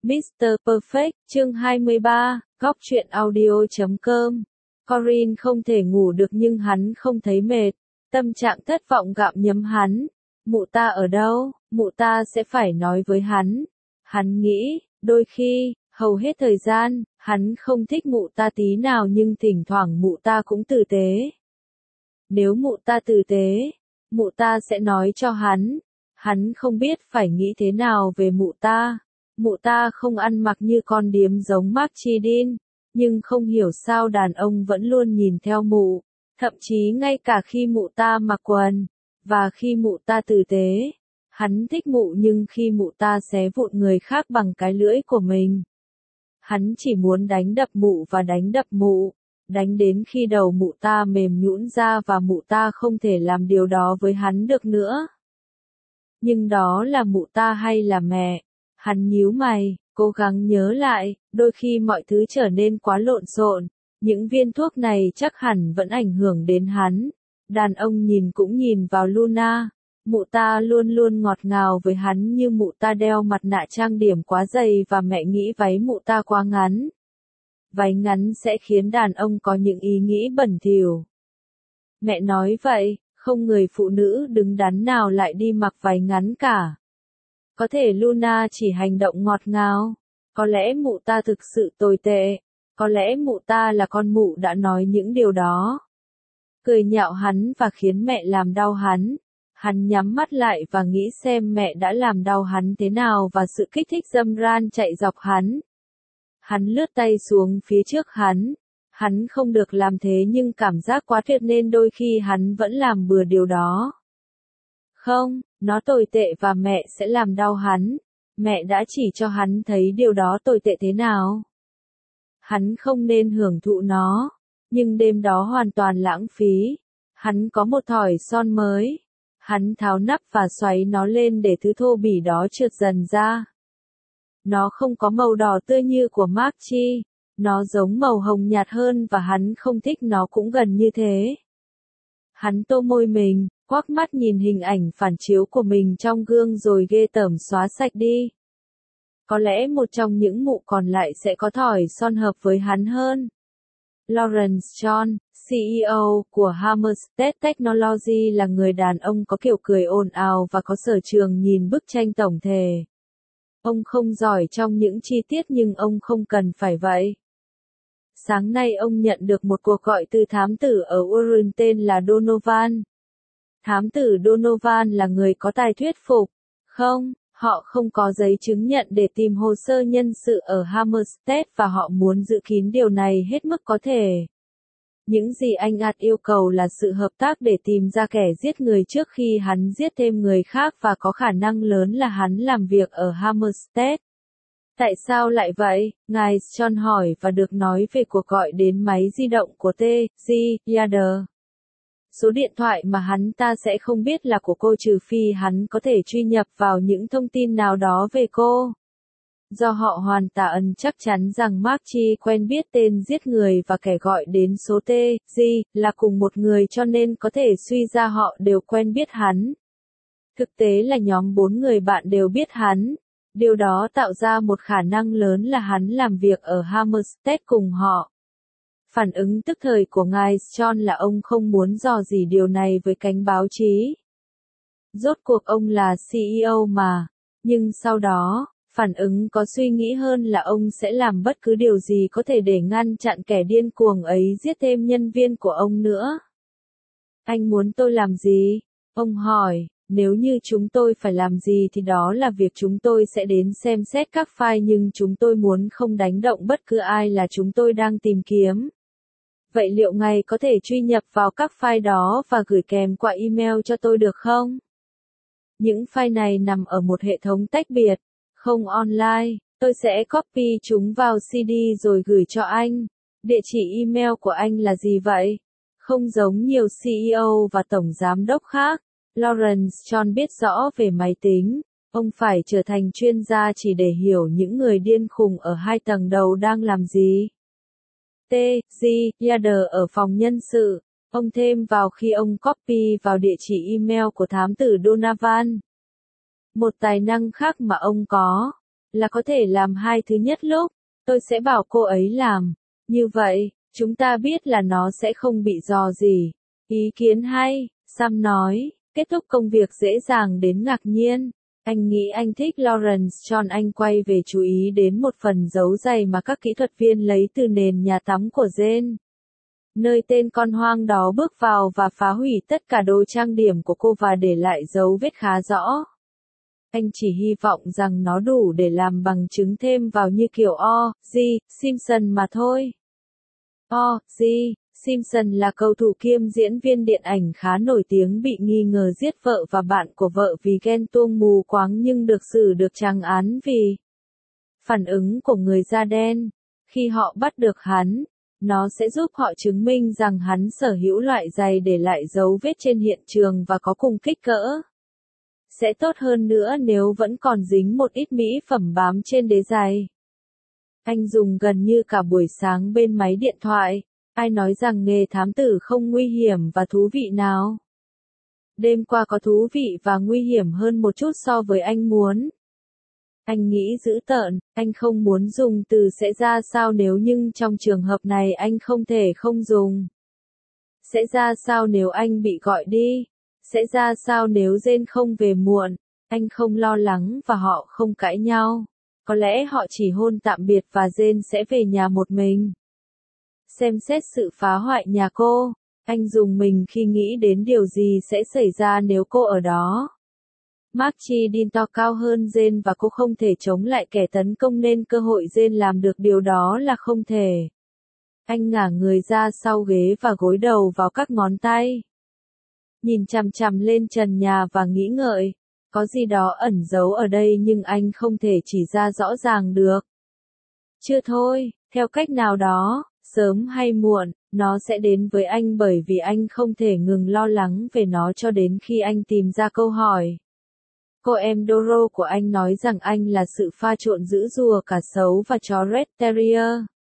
Mr. Perfect, chương 23, góc truyện audio.com. Corin không thể ngủ được nhưng hắn không thấy mệt. Tâm trạng thất vọng gặm nhấm hắn. Mụ ta ở đâu? Mụ ta sẽ phải nói với hắn. Hắn nghĩ, đôi khi, hầu hết thời gian, hắn không thích mụ ta tí nào nhưng thỉnh thoảng mụ ta cũng tử tế. Nếu mụ ta tử tế, mụ ta sẽ nói cho hắn. Hắn không biết phải nghĩ thế nào về mụ ta. Mụ ta không ăn mặc như con điếm giống Mark Chidin, nhưng không hiểu sao đàn ông vẫn luôn nhìn theo mụ, thậm chí ngay cả khi mụ ta mặc quần, và khi mụ ta tử tế. Hắn thích mụ nhưng khi mụ ta xé vụn người khác bằng cái lưỡi của mình, hắn chỉ muốn đánh đập mụ và đánh đập mụ, đánh đến khi đầu mụ ta mềm nhũn ra và mụ ta không thể làm điều đó với hắn được nữa. Nhưng đó là mụ ta hay là mẹ? Hắn nhíu mày, cố gắng nhớ lại, đôi khi mọi thứ trở nên quá lộn xộn, những viên thuốc này chắc hẳn vẫn ảnh hưởng đến hắn. Đàn ông nhìn cũng nhìn vào Luna, mụ ta luôn luôn ngọt ngào với hắn như mụ ta đeo mặt nạ trang điểm quá dày và mẹ nghĩ váy mụ ta quá ngắn. Váy ngắn sẽ khiến đàn ông có những ý nghĩ bẩn thỉu. Mẹ nói vậy, không người phụ nữ đứng đắn nào lại đi mặc váy ngắn cả. Có thể Luna chỉ hành động ngọt ngào, có lẽ mụ ta thực sự tồi tệ, có lẽ mụ ta là con mụ đã nói những điều đó. Cười nhạo hắn và khiến mẹ làm đau hắn. Hắn nhắm mắt lại và nghĩ xem mẹ đã làm đau hắn thế nào và sự kích thích dâm ran chạy dọc hắn. Hắn lướt tay xuống phía trước hắn. Hắn không được làm thế nhưng cảm giác quá tuyệt nên đôi khi hắn vẫn làm bừa điều đó. Không, nó tồi tệ và mẹ sẽ làm đau hắn. Mẹ đã chỉ cho hắn thấy điều đó tồi tệ thế nào. Hắn không nên hưởng thụ nó. Nhưng đêm đó hoàn toàn lãng phí. Hắn có một thỏi son mới. Hắn tháo nắp và xoáy nó lên để thứ thô bỉ đó trượt dần ra. Nó không có màu đỏ tươi như của Marc Chi. Nó giống màu hồng nhạt hơn và hắn không thích nó cũng gần như thế. Hắn tô môi mình, quắc mắt nhìn hình ảnh phản chiếu của mình trong gương rồi ghê tởm xóa sạch đi. Có lẽ một trong những mụ còn lại sẽ có thỏi son hợp với hắn hơn. Lawrence John, CEO của Hammerstead Technology là người đàn ông có kiểu cười ồn ào và có sở trường nhìn bức tranh tổng thể. Ông không giỏi trong những chi tiết nhưng ông không cần phải vậy. Sáng nay ông nhận được một cuộc gọi từ thám tử ở Warren tên là Donovan. Thám tử Donovan là người có tài thuyết phục. Không, họ không có giấy chứng nhận để tìm hồ sơ nhân sự ở Hammerstead và họ muốn giữ kín điều này hết mức có thể. Những gì anh ạt yêu cầu là sự hợp tác để tìm ra kẻ giết người trước khi hắn giết thêm người khác và có khả năng lớn là hắn làm việc ở Hammerstead. Tại sao lại vậy? Ngài John hỏi và được nói về cuộc gọi đến máy di động của T.G. Yader. Số điện thoại mà hắn ta sẽ không biết là của cô trừ phi hắn có thể truy nhập vào những thông tin nào đó về cô. Do họ hoàn toàn chắc chắn rằng Marc Chi quen biết tên giết người và kẻ gọi đến số T.G. là cùng một người cho nên có thể suy ra họ đều quen biết hắn. Thực tế là nhóm 4 người bạn đều biết hắn. Điều đó tạo ra một khả năng lớn là hắn làm việc ở Hammerstead cùng họ. Phản ứng tức thời của ngài John là ông không muốn dò dỉ điều này với cánh báo chí. Rốt cuộc ông là CEO mà. Nhưng sau đó, phản ứng có suy nghĩ hơn là ông sẽ làm bất cứ điều gì có thể để ngăn chặn kẻ điên cuồng ấy giết thêm nhân viên của ông nữa. Anh muốn tôi làm gì? Ông hỏi. Nếu như chúng tôi phải làm gì thì đó là việc chúng tôi sẽ đến xem xét các file nhưng chúng tôi muốn không đánh động bất cứ ai là chúng tôi đang tìm kiếm. Vậy liệu ngài có thể truy nhập vào các file đó và gửi kèm qua email cho tôi được không? Những file này nằm ở một hệ thống tách biệt, không online. Tôi sẽ copy chúng vào CD rồi gửi cho anh. Địa chỉ email của anh là gì vậy? Không giống nhiều CEO và tổng giám đốc khác. Lawrence John biết rõ về máy tính, ông phải trở thành chuyên gia chỉ để hiểu những người điên khùng ở 2 tầng đầu đang làm gì. T.G. Yader ở phòng nhân sự, ông thêm vào khi ông copy vào địa chỉ email của thám tử Donovan. Một tài năng khác mà ông có, là có thể làm hai thứ nhất lúc, tôi sẽ bảo cô ấy làm. Như vậy, chúng ta biết là nó sẽ không bị rò rỉ. Ý kiến hay, Sam nói, kết thúc công việc dễ dàng đến ngạc nhiên. Anh nghĩ anh thích Lawrence John. Anh quay về chú ý đến một phần dấu giày mà các kỹ thuật viên lấy từ nền nhà tắm của Jane. Nơi tên con hoang đó bước vào và phá hủy tất cả đồ trang điểm của cô và để lại dấu vết khá rõ. Anh chỉ hy vọng rằng nó đủ để làm bằng chứng thêm vào như kiểu O.J. Simpson mà thôi. O.J. Simpson là cầu thủ kiêm diễn viên điện ảnh khá nổi tiếng bị nghi ngờ giết vợ và bạn của vợ vì ghen tuông mù quáng nhưng được xử được tràng án vì phản ứng của người da đen. Khi họ bắt được hắn, nó sẽ giúp họ chứng minh rằng hắn sở hữu loại giày để lại dấu vết trên hiện trường và có cùng kích cỡ. Sẽ tốt hơn nữa nếu vẫn còn dính một ít mỹ phẩm bám trên đế giày. Anh dùng gần như cả buổi sáng bên máy điện thoại. Ai nói rằng nghề thám tử không nguy hiểm và thú vị nào? Đêm qua có thú vị và nguy hiểm hơn một chút so với anh muốn. Anh nghĩ dữ tợn, anh không muốn dùng từ sẽ ra sao nếu nhưng trong trường hợp này anh không thể không dùng. Sẽ ra sao nếu anh bị gọi đi? Sẽ ra sao nếu Jane không về muộn? Anh không lo lắng và họ không cãi nhau. Có lẽ họ chỉ hôn tạm biệt và Jane sẽ về nhà một mình. Xem xét sự phá hoại nhà cô, anh dùng mình khi nghĩ đến điều gì sẽ xảy ra nếu cô ở đó. Marchie Dean to cao hơn Jane và cô không thể chống lại kẻ tấn công nên cơ hội Jane làm được điều đó là không thể. Anh ngả người ra sau ghế và gối đầu vào các ngón tay. Nhìn chằm chằm lên trần nhà và nghĩ ngợi, có gì đó ẩn giấu ở đây nhưng anh không thể chỉ ra rõ ràng được. Chưa thôi, theo cách nào đó, sớm hay muộn, nó sẽ đến với anh bởi vì anh không thể ngừng lo lắng về nó cho đến khi anh tìm ra câu hỏi. Cô em Doro của anh nói rằng anh là sự pha trộn giữa rùa cả sấu và chó Red Terrier.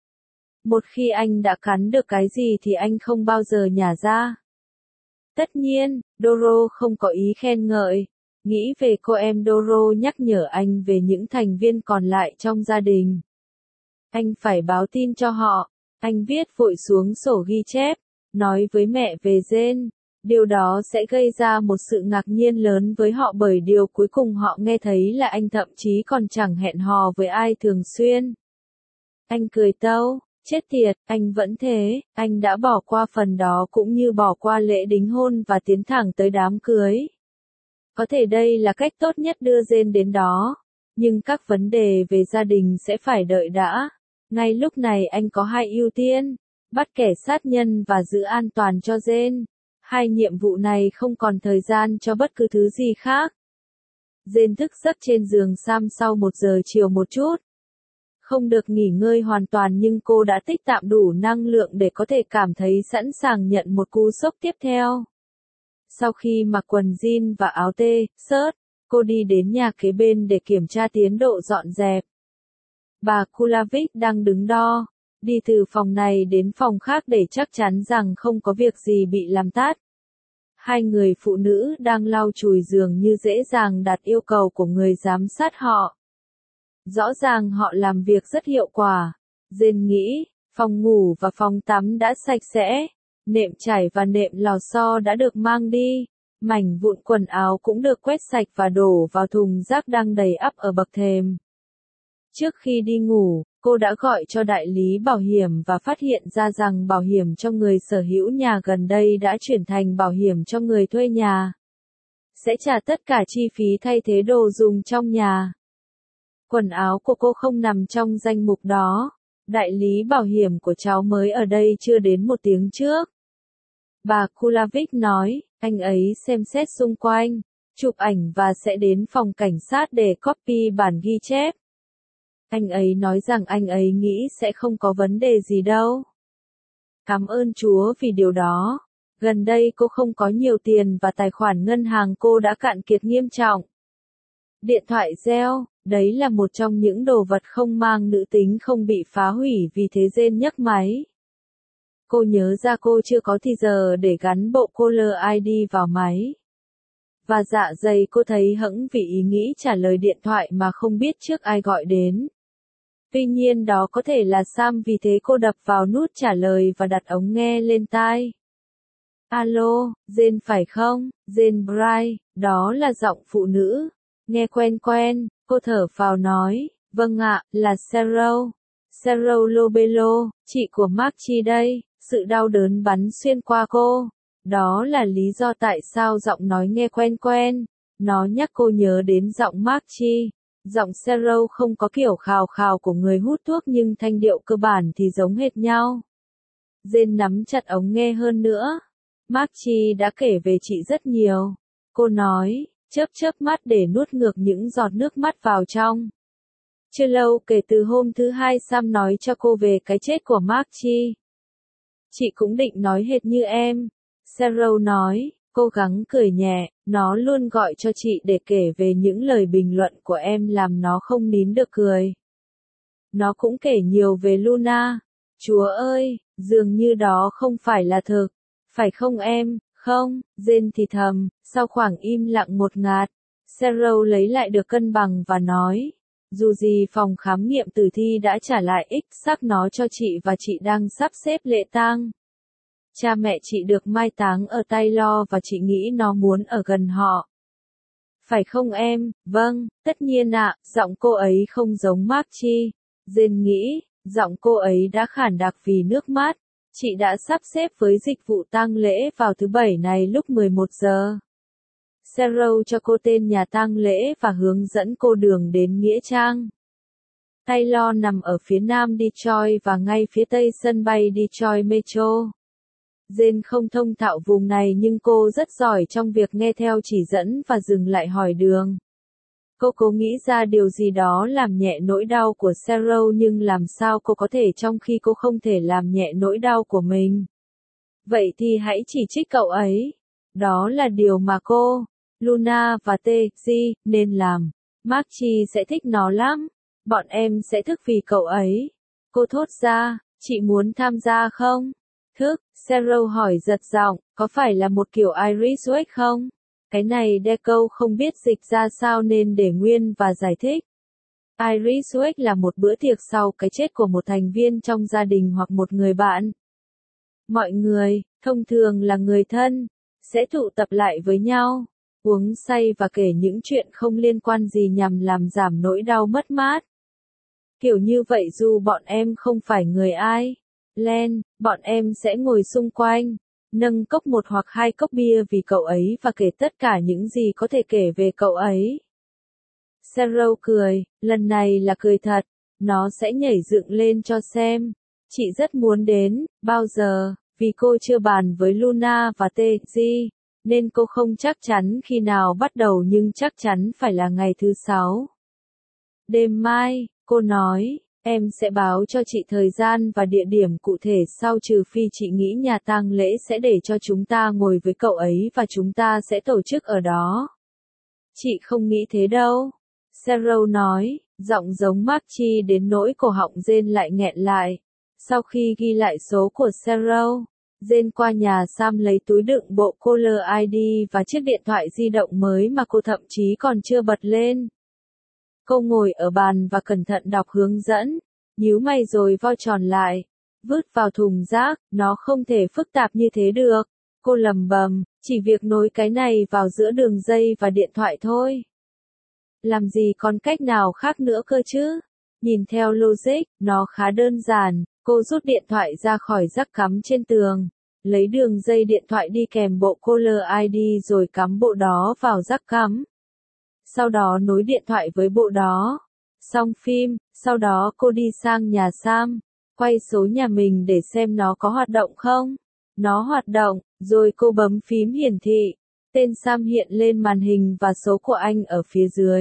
Một khi anh đã cắn được cái gì thì anh không bao giờ nhả ra. Tất nhiên, Doro không có ý khen ngợi. Nghĩ về cô em Doro nhắc nhở anh về những thành viên còn lại trong gia đình. Anh phải báo tin cho họ. Anh viết vội xuống sổ ghi chép, nói với mẹ về Jane. Điều đó sẽ gây ra một sự ngạc nhiên lớn với họ bởi điều cuối cùng họ nghe thấy là anh thậm chí còn chẳng hẹn hò với ai thường xuyên. Anh cười tâu, chết tiệt, anh vẫn thế, anh đã bỏ qua phần đó cũng như bỏ qua lễ đính hôn và tiến thẳng tới đám cưới. Có thể đây là cách tốt nhất đưa Jane đến đó, nhưng các vấn đề về gia đình sẽ phải đợi đã. Ngay lúc này anh có hai ưu tiên, bắt kẻ sát nhân và giữ an toàn cho Jane. Hai nhiệm vụ này không còn thời gian cho bất cứ thứ gì khác. Jane thức giấc trên giường Sam sau 1 giờ chiều một chút. Không được nghỉ ngơi hoàn toàn nhưng cô đã tích tạm đủ năng lượng để có thể cảm thấy sẵn sàng nhận một cú sốc tiếp theo. Sau khi mặc quần jean và áo t-shirt, cô đi đến nhà kế bên để kiểm tra tiến độ dọn dẹp. Bà Kulavik đang đứng đo, đi từ phòng này đến phòng khác để chắc chắn rằng không có việc gì bị làm tát. Hai người phụ nữ đang lau chùi giường như dễ dàng đạt yêu cầu của người giám sát họ. Rõ ràng họ làm việc rất hiệu quả. Jane nghĩ, phòng ngủ và phòng tắm đã sạch sẽ. Nệm trải và nệm lò xo đã được mang đi. Mảnh vụn quần áo cũng được quét sạch và đổ vào thùng rác đang đầy ắp ở bậc thềm. Trước khi đi ngủ, cô đã gọi cho đại lý bảo hiểm và phát hiện ra rằng bảo hiểm cho người sở hữu nhà gần đây đã chuyển thành bảo hiểm cho người thuê nhà. Sẽ trả tất cả chi phí thay thế đồ dùng trong nhà. Quần áo của cô không nằm trong danh mục đó. Đại lý bảo hiểm của cháu mới ở đây chưa đến 1 tiếng trước. Bà Kulavik nói, anh ấy xem xét xung quanh, chụp ảnh và sẽ đến phòng cảnh sát để copy bản ghi chép. Anh ấy nói rằng anh ấy nghĩ sẽ không có vấn đề gì đâu. Cảm ơn Chúa vì điều đó. Gần đây cô không có nhiều tiền và tài khoản ngân hàng cô đã cạn kiệt nghiêm trọng. Điện thoại reo, đấy là một trong những đồ vật không mang nữ tính không bị phá hủy vì thế Jane nhấc máy. Cô nhớ ra cô chưa có thì giờ để gắn bộ caller ID vào máy. và dạ dày cô thấy hững vì ý nghĩ trả lời điện thoại mà không biết trước ai gọi đến. Tuy nhiên đó có thể là Sam, vì thế cô đập vào nút trả lời và đặt ống nghe lên tai. Alo, Jane phải không? Jane Bright, đó là giọng phụ nữ. Nghe quen quen, cô thở phào nói, vâng ạ, là Cheryl. Cheryl Lobelo, chị của Mark Chi đây. Sự đau đớn bắn xuyên qua cô. Đó là lý do tại sao giọng nói nghe quen quen. Nó nhắc cô nhớ đến giọng Mark Chi. Giọng Cheryl không có kiểu khào khào của người hút thuốc nhưng thanh điệu cơ bản thì giống hệt nhau. Jane nắm chặt ống nghe hơn nữa. Mark Chi đã kể về chị rất nhiều. Cô nói, chớp mắt để nuốt ngược những giọt nước mắt vào trong. Chưa lâu kể từ hôm thứ hai Sam nói cho cô về cái chết của Mark Chi. Chị cũng định nói hệt như em. Cheryl nói, cố gắng cười nhẹ, nó luôn gọi cho chị để kể về những lời bình luận của em làm nó không nín được cười. Nó cũng kể nhiều về Luna. Chúa ơi, dường như đó không phải là thực. Phải không em? Không, Jane thì thầm, sau khoảng im lặng ngột ngạt. Cheryl lấy lại được cân bằng và nói, dù gì phòng khám nghiệm tử thi đã trả lại xác nó cho chị và chị đang sắp xếp lễ tang. Cha mẹ chị được mai táng ở Taylor và chị nghĩ nó muốn ở gần họ. Phải không em? Vâng, tất nhiên ạ, giọng cô ấy không giống Mark Chi. Jane nghĩ, giọng cô ấy đã khản đặc vì nước mắt. Chị đã sắp xếp với dịch vụ tang lễ vào thứ Bảy này lúc 11 giờ. Cheryl cho cô tên nhà tang lễ và hướng dẫn cô đường đến Nghĩa Trang. Taylor nằm ở phía nam Detroit và ngay phía tây sân bay Detroit Metro. Jane không thông thạo vùng này nhưng cô rất giỏi trong việc nghe theo chỉ dẫn và dừng lại hỏi đường. Cô cố nghĩ ra điều gì đó làm nhẹ nỗi đau của Cheryl nhưng làm sao cô có thể trong khi cô không thể làm nhẹ nỗi đau của mình. Vậy thì hãy chỉ trích cậu ấy. Đó là điều mà cô, Luna và T.G. nên làm. Mark Chi sẽ thích nó lắm. Bọn em sẽ thức vì cậu ấy. Cô thốt ra, chị muốn tham gia không? Thức, Cheryl hỏi giật giọng, có phải là một kiểu Irish wake không? Cái này Deco không biết dịch ra sao nên để nguyên và giải thích. Irish wake là một bữa tiệc sau cái chết của một thành viên trong gia đình hoặc một người bạn. Mọi người, thông thường là người thân, sẽ tụ tập lại với nhau, uống say và kể những chuyện không liên quan gì nhằm làm giảm nỗi đau mất mát. Kiểu như vậy dù bọn em không phải người ai. Len, bọn em sẽ ngồi xung quanh, nâng cốc một hoặc hai cốc bia vì cậu ấy và kể tất cả những gì có thể kể về cậu ấy. Cheryl cười, lần này là cười thật, nó sẽ nhảy dựng lên cho xem. Chị rất muốn đến, bao giờ, vì cô chưa bàn với Luna và T.G. nên cô không chắc chắn khi nào bắt đầu nhưng chắc chắn phải là ngày thứ 6. Đêm mai, cô nói. Em sẽ báo cho chị thời gian và địa điểm cụ thể sau trừ phi chị nghĩ nhà tang lễ sẽ để cho chúng ta ngồi với cậu ấy và chúng ta sẽ tổ chức ở đó. Chị không nghĩ thế đâu. Cheryl nói, giọng giống Mark Chi đến nỗi cổ họng Jane lại nghẹn lại. Sau khi ghi lại số của Cheryl, Jane qua nhà Sam lấy túi đựng bộ caller ID và chiếc điện thoại di động mới mà cô thậm chí còn chưa bật lên. Cô ngồi ở bàn và cẩn thận đọc hướng dẫn, nhíu mày rồi vo tròn lại, vứt vào thùng rác, nó không thể phức tạp như thế được. Cô lầm bầm, chỉ việc nối cái này vào giữa đường dây và điện thoại thôi. Làm gì còn cách nào khác nữa cơ chứ? Nhìn theo logic, nó khá đơn giản, cô rút điện thoại ra khỏi jack cắm trên tường, lấy đường dây điện thoại đi kèm bộ caller ID rồi cắm bộ đó vào jack cắm. Sau đó nối điện thoại với bộ đó. Xong phim, sau đó cô đi sang nhà Sam, quay số nhà mình để xem nó có hoạt động không. Nó hoạt động, rồi cô bấm phím hiển thị. Tên Sam hiện lên màn hình và số của anh ở phía dưới.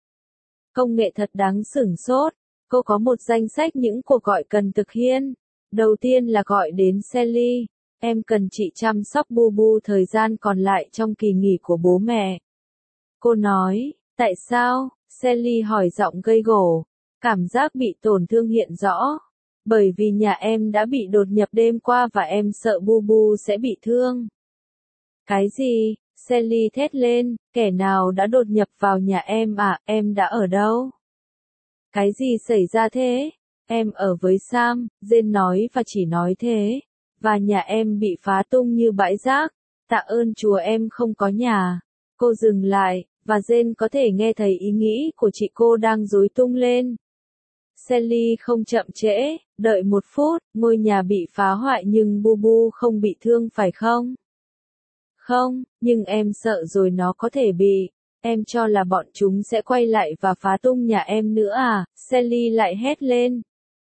Công nghệ thật đáng sửng sốt. Cô có một danh sách những cuộc gọi cần thực hiện. Đầu tiên là gọi đến Sally. Em cần chị chăm sóc Bu thời gian còn lại trong kỳ nghỉ của bố mẹ. Cô nói, tại sao? Sally hỏi giọng gây gổ. Cảm giác bị tổn thương hiện rõ. Bởi vì nhà em đã bị đột nhập đêm qua và em sợ Bu sẽ bị thương. Cái gì? Sally thét lên, kẻ nào đã đột nhập vào nhà em à, em đã ở đâu? Cái gì xảy ra thế? Em ở với Sam, Jane nói và chỉ nói thế. Và nhà em bị phá tung như bãi rác. Tạ ơn Chúa em không có nhà. Cô dừng lại, và Jane có thể nghe thấy ý nghĩ của chị cô đang rối tung lên. Sally không chậm trễ, đợi 1 phút, ngôi nhà bị phá hoại nhưng Bubu không bị thương phải không? Không, nhưng em sợ rồi nó có thể bị. Em cho là bọn chúng sẽ quay lại và phá tung nhà em nữa à? Sally lại hét lên.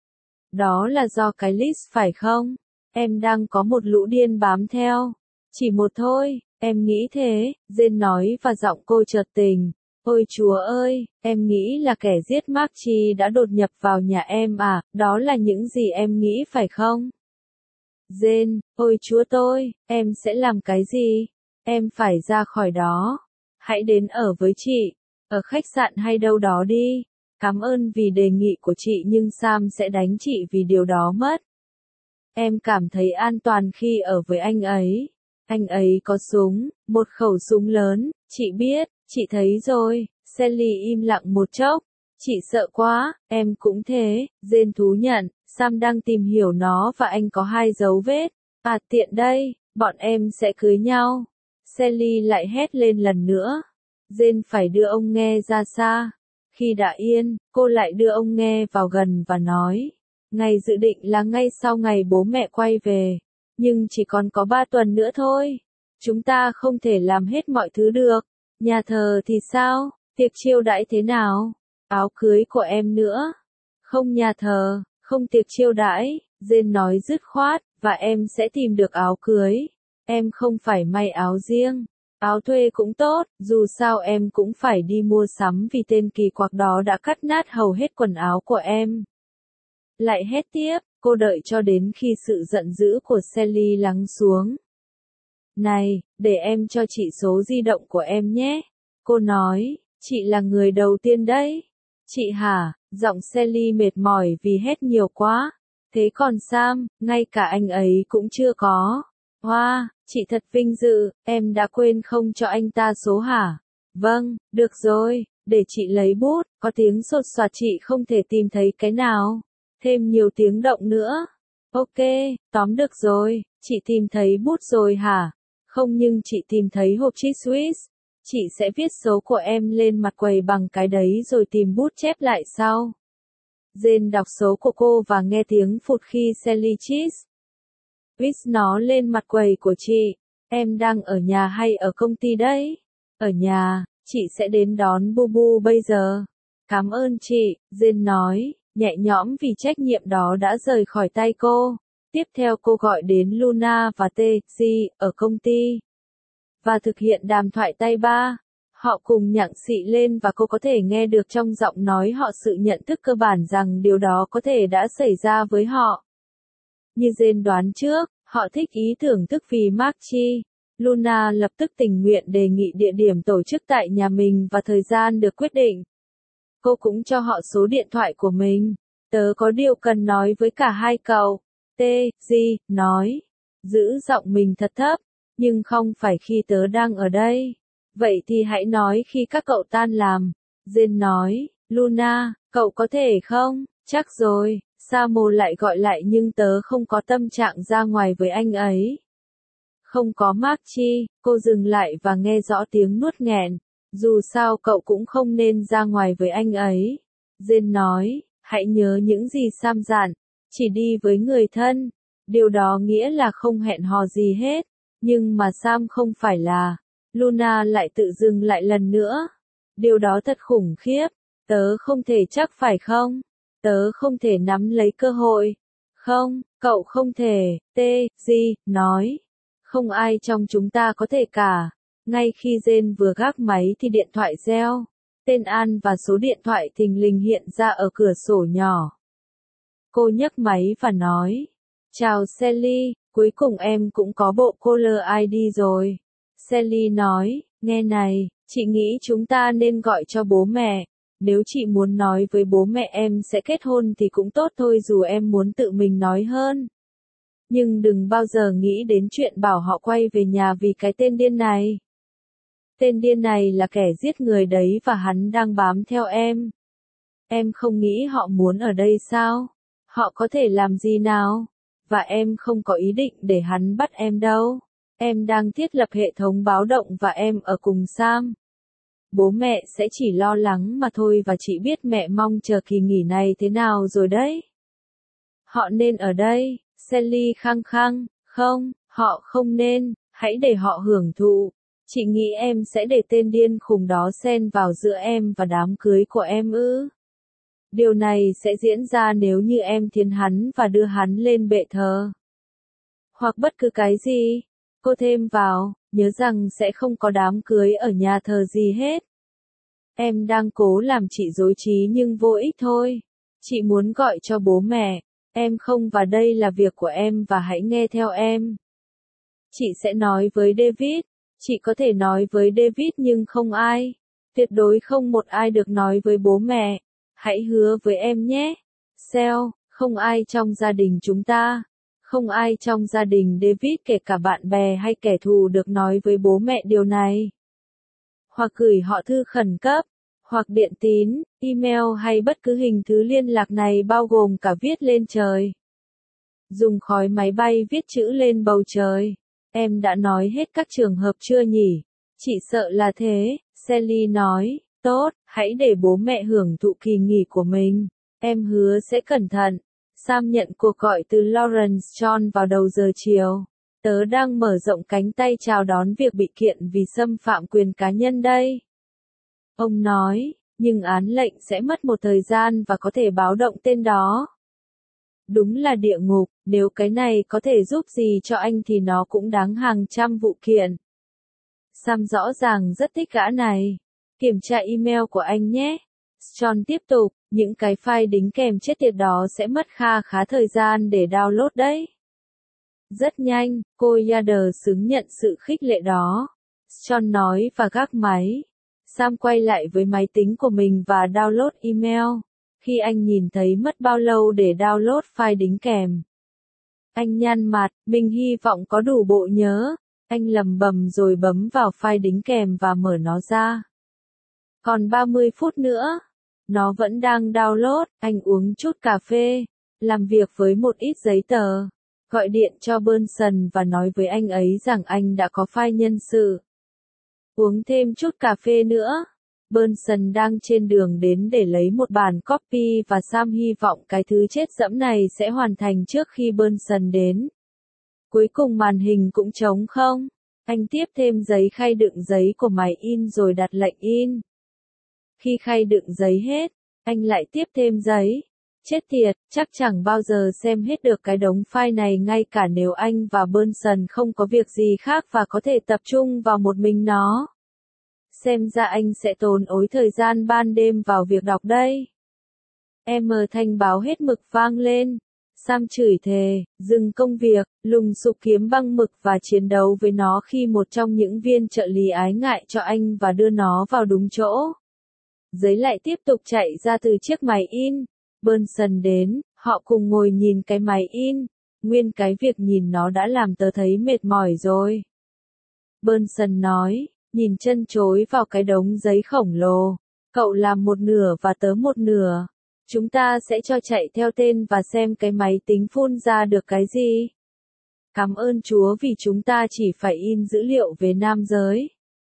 Đó là do cái list phải không? Em đang có một lũ điên bám theo. Chỉ một thôi, em nghĩ thế, Jane nói và giọng cô chợt tỉnh. Ôi Chúa ơi, em nghĩ là kẻ giết Marchie đã đột nhập vào nhà em à, đó là những gì em nghĩ phải không? Jane, ôi Chúa tôi, em sẽ làm cái gì? Em phải ra khỏi đó. Hãy đến ở với chị, ở khách sạn hay đâu đó đi. Cảm ơn vì đề nghị của chị nhưng Sam sẽ đánh chị vì điều đó mất. Em cảm thấy an toàn khi ở với anh ấy. Anh ấy có súng, một khẩu súng lớn, chị biết, chị thấy rồi. Sally im lặng một chốc. Chị sợ quá, em cũng thế, Jane thú nhận, Sam đang tìm hiểu nó và anh có 2 dấu vết. À tiện đây, bọn em sẽ cưới nhau. Sally lại hét lên lần nữa. Jane phải đưa ông nghe ra xa. Khi đã yên, cô lại đưa ông nghe vào gần và nói. Ngày dự định là ngay sau ngày bố mẹ quay về. Nhưng chỉ còn có 3 tuần nữa thôi. Chúng ta không thể làm hết mọi thứ được. Nhà thờ thì sao? Tiệc chiêu đãi thế nào? Áo cưới của em nữa. Không nhà thờ, không tiệc chiêu đãi, Jane nói dứt khoát, và em sẽ tìm được áo cưới. Em không phải may áo riêng. Áo thuê cũng tốt, dù sao em cũng phải đi mua sắm vì tên kỳ quặc đó đã cắt nát hầu hết quần áo của em. Lại hét tiếp, cô đợi cho đến khi sự giận dữ của Sally lắng xuống. Này, để em cho chị số di động của em nhé. Cô nói, chị là người đầu tiên đấy. Chị hả? Giọng Sally mệt mỏi vì hét nhiều quá. Thế còn Sam, ngay cả anh ấy cũng chưa có. Wow, chị thật vinh dự, em đã quên không cho anh ta số hả? Vâng, được rồi, để chị lấy bút, có tiếng sột soạt chị không thể tìm thấy cái nào. Thêm nhiều tiếng động nữa. Ok, tóm được rồi, chị tìm thấy bút rồi hả? Không nhưng chị tìm thấy hộp chip Swiss. Chị sẽ viết số của em lên mặt quầy bằng cái đấy rồi tìm bút chép lại sau. Jane đọc số của cô và nghe tiếng phụt khi Sally Cheese viết nó lên mặt quầy của chị. Em đang ở nhà hay ở công ty đấy? Ở nhà, chị sẽ đến đón Bubu bây giờ. Cảm ơn chị, Jane nói, nhẹ nhõm vì trách nhiệm đó đã rời khỏi tay cô. Tiếp theo cô gọi đến Luna và T.G. ở công ty. Và thực hiện đàm thoại tay ba. Họ cùng nhặng xị lên và cô có thể nghe được trong giọng nói họ sự nhận thức cơ bản rằng điều đó có thể đã xảy ra với họ. Như Jane đoán trước, họ thích ý tưởng thức vì Marchie. Luna lập tức tình nguyện đề nghị địa điểm tổ chức tại nhà mình và thời gian được quyết định. Cô cũng cho họ số điện thoại của mình. Tớ có điều cần nói với cả hai cậu. T.G. nói. Giữ giọng mình thật thấp. Nhưng không phải khi tớ đang ở đây. Vậy thì hãy nói khi các cậu tan làm. Jane nói. Luna, cậu có thể không? Chắc rồi. Samo lại gọi lại nhưng tớ không có tâm trạng ra ngoài với anh ấy. Không có Marchie, cô dừng lại và nghe rõ tiếng nuốt nghẹn. Dù sao cậu cũng không nên ra ngoài với anh ấy. Jane nói, hãy nhớ những gì Sam dặn, chỉ đi với người thân. Điều đó nghĩa là không hẹn hò gì hết. Nhưng mà Sam không phải là. Luna lại tự dừng lại lần nữa. Điều đó thật khủng khiếp. Tớ không thể chắc phải không? Tớ không thể nắm lấy cơ hội. Không, cậu không thể, T.G. nói. Không ai trong chúng ta có thể cả. Ngay khi Jane vừa gác máy thì điện thoại reo. Tên An và số điện thoại thình lình hiện ra ở cửa sổ nhỏ. Cô nhấc máy và nói. Chào Sally, cuối cùng em cũng có bộ caller ID rồi. Sally nói, nghe này, chị nghĩ chúng ta nên gọi cho bố mẹ. Nếu chị muốn nói với bố mẹ em sẽ kết hôn thì cũng tốt thôi dù em muốn tự mình nói hơn. Nhưng đừng bao giờ nghĩ đến chuyện bảo họ quay về nhà vì cái tên điên này. Tên điên này là kẻ giết người đấy và hắn đang bám theo em. Em không nghĩ họ muốn ở đây sao? Họ có thể làm gì nào? Và em không có ý định để hắn bắt em đâu. Em đang thiết lập hệ thống báo động và em ở cùng Sam. Bố mẹ sẽ chỉ lo lắng mà thôi và chị biết mẹ mong chờ kỳ nghỉ này thế nào rồi đấy. Họ nên ở đây, Sally khăng khăng, không, họ không nên, hãy để họ hưởng thụ. Chị nghĩ em sẽ để tên điên khùng đó xen vào giữa em và đám cưới của em ư? Điều này sẽ diễn ra nếu như em thiến hắn và đưa hắn lên bệ thờ. Hoặc bất cứ cái gì. Cô thêm vào, nhớ rằng sẽ không có đám cưới ở nhà thờ gì hết. Em đang cố làm chị rối trí nhưng vô ích thôi. Chị muốn gọi cho bố mẹ. Em không và đây là việc của em và hãy nghe theo em. Chị sẽ nói với David. Chị có thể nói với David nhưng không ai. Tuyệt đối không một ai được nói với bố mẹ. Hãy hứa với em nhé. Sel, không ai trong gia đình chúng ta. Không ai trong gia đình David kể cả bạn bè hay kẻ thù được nói với bố mẹ điều này. Hoặc gửi họ thư khẩn cấp, hoặc điện tín, email hay bất cứ hình thứ liên lạc này bao gồm cả viết lên trời. Dùng khói máy bay viết chữ lên bầu trời. Em đã nói hết các trường hợp chưa nhỉ? Chị sợ là thế, Sally nói. Tốt, hãy để bố mẹ hưởng thụ kỳ nghỉ của mình. Em hứa sẽ cẩn thận. Sam nhận cuộc gọi từ Lawrence John vào đầu giờ chiều. Tớ đang mở rộng cánh tay chào đón việc bị kiện vì xâm phạm quyền cá nhân đây. Ông nói, nhưng án lệnh sẽ mất một thời gian và có thể báo động tên đó. Đúng là địa ngục, nếu cái này có thể giúp gì cho anh thì nó cũng đáng hàng trăm vụ kiện. Sam rõ ràng rất thích gã này. Kiểm tra email của anh nhé. John tiếp tục, những cái file đính kèm chết tiệt đó sẽ mất khá thời gian để download đấy. Rất nhanh, cô Yader xứng nhận sự khích lệ đó. John nói và gác máy. Sam quay lại với máy tính của mình và download email. Khi anh nhìn thấy mất bao lâu để download file đính kèm. Anh nhăn mặt, mình hy vọng có đủ bộ nhớ. Anh lầm bầm rồi bấm vào file đính kèm và mở nó ra. Còn 30 phút nữa. Nó vẫn đang download, anh uống chút cà phê, làm việc với một ít giấy tờ, gọi điện cho Benson và nói với anh ấy rằng anh đã có file nhân sự. Uống thêm chút cà phê nữa. Benson đang trên đường đến để lấy một bản copy và Sam hy vọng cái thứ chết dẫm này sẽ hoàn thành trước khi Benson đến. Cuối cùng màn hình cũng trống không. Anh tiếp thêm giấy khay đựng giấy của máy in rồi đặt lệnh in. Khi khay đựng giấy hết, anh lại tiếp thêm giấy. Chết tiệt, chắc chẳng bao giờ xem hết được cái đống file này ngay cả nếu anh và Benson không có việc gì khác và có thể tập trung vào một mình nó. Xem ra anh sẽ tốn ối thời gian ban đêm vào việc đọc đây. Thanh báo hết mực vang lên. Sam chửi thề, dừng công việc, lùng sục kiếm băng mực và chiến đấu với nó khi một trong những viên trợ lý ái ngại cho anh và đưa nó vào đúng chỗ. Giấy lại tiếp tục chạy ra từ chiếc máy in. Benson đến, họ cùng ngồi nhìn cái máy in. Nguyên cái việc nhìn nó đã làm tớ thấy mệt mỏi rồi. Benson nói, nhìn chân chối vào cái đống giấy khổng lồ. Cậu làm một nửa và tớ một nửa. Chúng ta sẽ cho chạy theo tên và xem cái máy tính phun ra được cái gì. Cảm ơn Chúa vì chúng ta chỉ phải in dữ liệu về nam giới.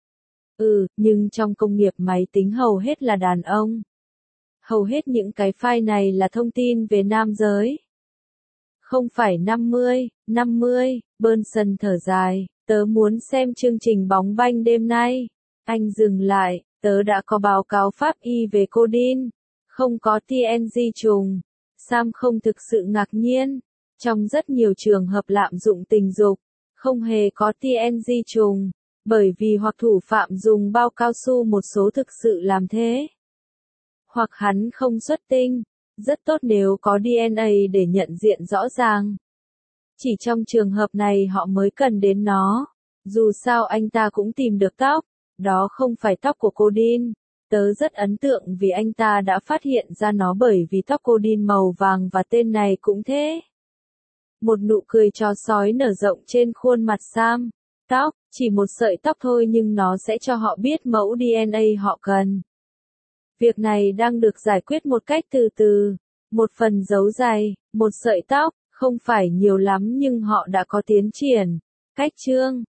Nhưng trong công nghiệp máy tính hầu hết là đàn ông. Hầu hết những cái file này là thông tin về nam giới. Không phải 50, Benson thở dài, tớ muốn xem chương trình bóng banh đêm nay. Anh dừng lại, tớ đã có báo cáo pháp y về codeine. Không có TNG trùng. Sam không thực sự ngạc nhiên. Trong rất nhiều trường hợp lạm dụng tình dục, không hề có TNG trùng. Bởi vì hoặc thủ phạm dùng bao cao su một số thực sự làm thế. Hoặc hắn không xuất tinh. Rất tốt nếu có DNA để nhận diện rõ ràng. Chỉ trong trường hợp này họ mới cần đến nó. Dù sao anh ta cũng tìm được tóc. Đó không phải tóc của codeine. Tớ rất ấn tượng vì anh ta đã phát hiện ra nó bởi vì tóc codeine màu vàng và tên này cũng thế. Một nụ cười chó sói nở rộng trên khuôn mặt Sam. Tóc, Chỉ một sợi tóc thôi nhưng nó sẽ cho họ biết mẫu DNA họ cần. Việc này đang được giải quyết một cách từ từ. Một phần dấu dày, một sợi tóc, không phải nhiều lắm nhưng họ đã có tiến triển. Cách chương